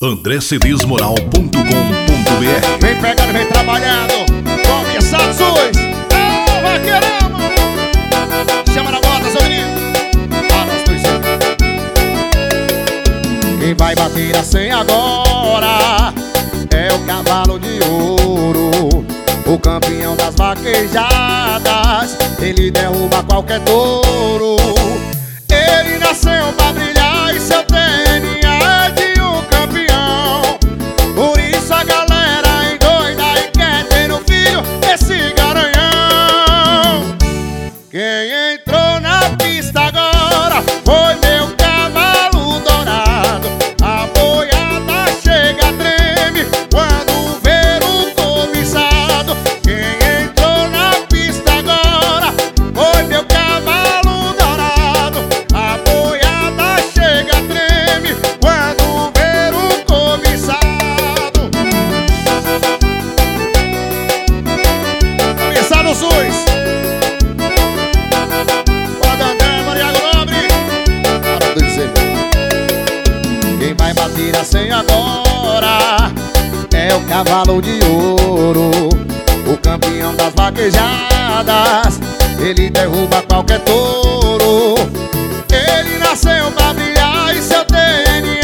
andrecedesmoral.com.br. Vem pegando, vem trabalhando. Começar SUS. Vai querendo. Chama na bota, seu menino. Quem vai bater a senha agora é o cavalo de ouro, o campeão das vaquejadas. Ele derruba qualquer touro. Ele nasceu pra brilhar e seu DNA é de um campeão. Por isso a galera endoida e quer ter um filho desse garanhão. Quem entrou na pista agora foi meu cavalo dourado. A boiada chega, treme quando ver o cobiçado. Quem entrou na pista agora foi meu cavalo dourado. A boiada chega, treme quando ver o cobiçado. Começar no SUS. Quem vai bater a senha agora é o cavalo de ouro, o campeão das vaquejadas. Ele derruba qualquer touro. Ele nasceu pra brilhar e seu DNA